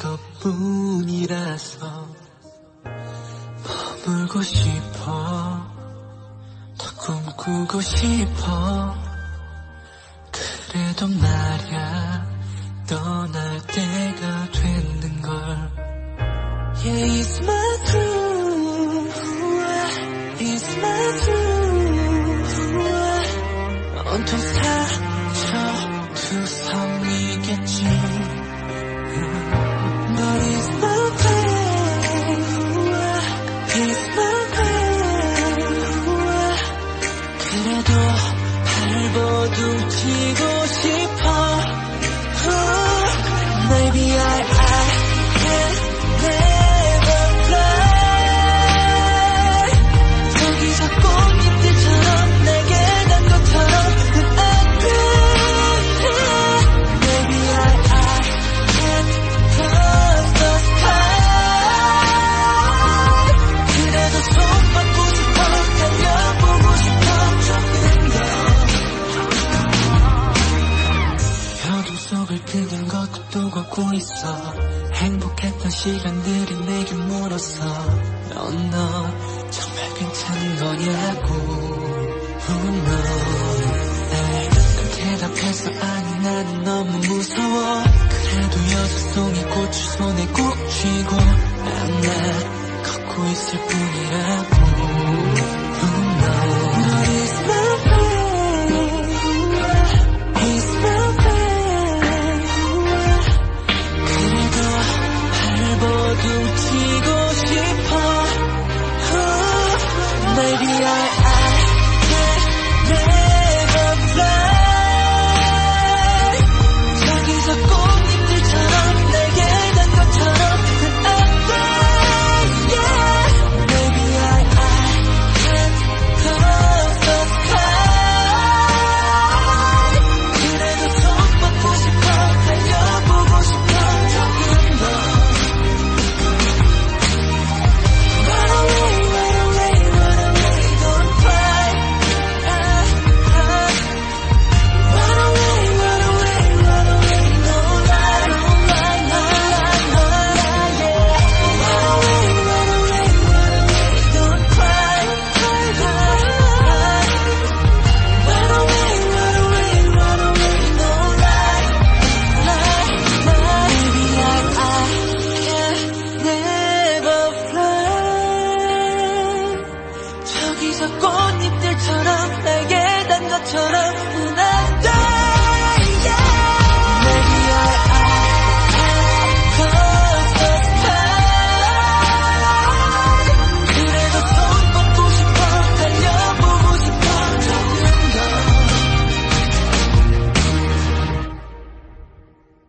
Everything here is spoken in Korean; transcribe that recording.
너뿐이라서 머물고 싶어, 더 꿈꾸고 싶어. 그래도 말야 떠날 때가 됐는걸. Yeah, it's my truth, it's my truth. 온통 상처투성이겠지. But it's my pain, it's my pain. 그래도 발버둥치고 싶어. Maybe I can never fly. 저기서 꽃잎들처럼 내게 단 것처럼 안 돼. Maybe I can touch the sky. 그래도 손잡고 싶어, 달려보고 싶어. 조금 더 어둠 속을 그린 것도 또 걷고 있어. 행복했던 시간들이 내게 물었어. 너 정말 괜찮은 거냐고. 난 대답해서 아니 나는 너무 무서워. 그래도 여섯송이 꽃을 손에 꼭 쥐고 난 걷고 있을 뿐이라고. 둥치고 싶어. Maybe I can never fly. 저기서 꽃잎들처럼 내게 단 것처럼 안 돼. Yeah. Maybe I can touch the sky. 그래도 손잡고 싶어, 달려보고 싶어. 조금 더 꽃잎들처럼 내게 단 것처럼